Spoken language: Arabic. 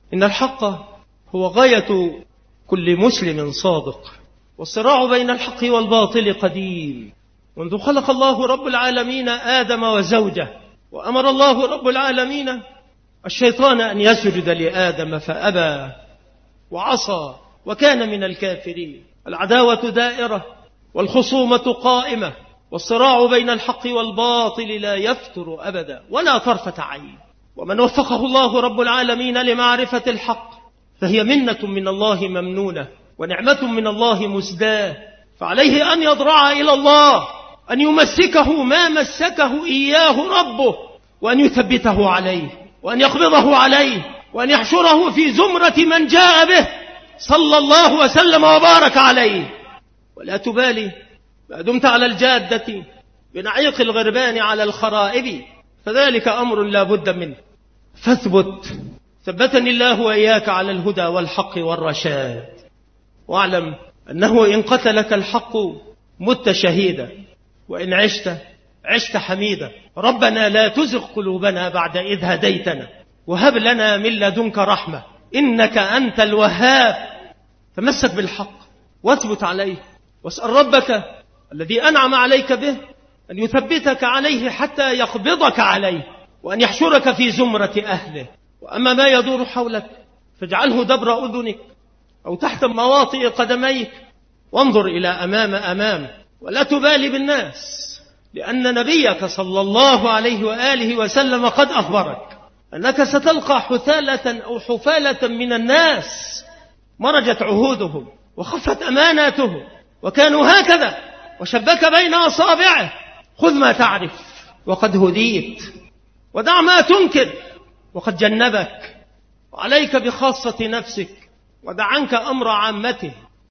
إن الحق هو غاية كل مسلم صادق، والصراع بين الحق والباطل قديم منذ خلق الله رب العالمين آدم وزوجه، وأمر الله رب العالمين الشيطان أن يسجد لآدم فأبى وعصى وكان من الكافرين. العداوة دائرة والخصومة قائمة، والصراع بين الحق والباطل لا يفتر أبدا ولا طرفة عين. ومن وفقه الله رب العالمين لمعرفة الحق فهي منة من الله ممنونة ونعمة من الله مسداة، فعليه أن يضرع إلى الله، أن يمسكه ما مسكه إياه ربه، وأن يثبته عليه، وأن يقبضه عليه، وأن يحشره في زمرة من جاء به صلى الله وسلم وبارك عليه. ولا تبالي ما دمت على الجادة بنعيق الغربان على الخرائب، فذلك أمر لا بد منه. فاثبت، ثبتني الله وإياك على الهدى والحق والرشاد. واعلم أنه إن قتلك الحق مت شهيدا، وإن عشت حميدا. ربنا لا تزغ قلوبنا بعد إذ هديتنا، وهب لنا من لدنك رحمة إنك أنت الوهاب. تمسك بالحق واثبت عليه، واسأل ربك الذي أنعم عليك به أن يثبتك عليه حتى يقبضك عليه، وأن يحشرك في زمرة أهله. وأما ما يدور حولك فاجعله دبر أذنك أو تحت مواطئ قدميك، وانظر إلى أمام ولا تبالي بالناس، لأن نبيك صلى الله عليه وآله وسلم قد أخبرك أنك ستلقى حثالة أو حفالة من الناس مرجت عهودهم وخفت أماناتهم، وكانوا هكذا وشبك بين أصابعه. خذ ما تعرف وقد هديت، ودع ما تنكر وقد جنبك، وعليك بخاصة نفسك ودع عنك أمر عامته.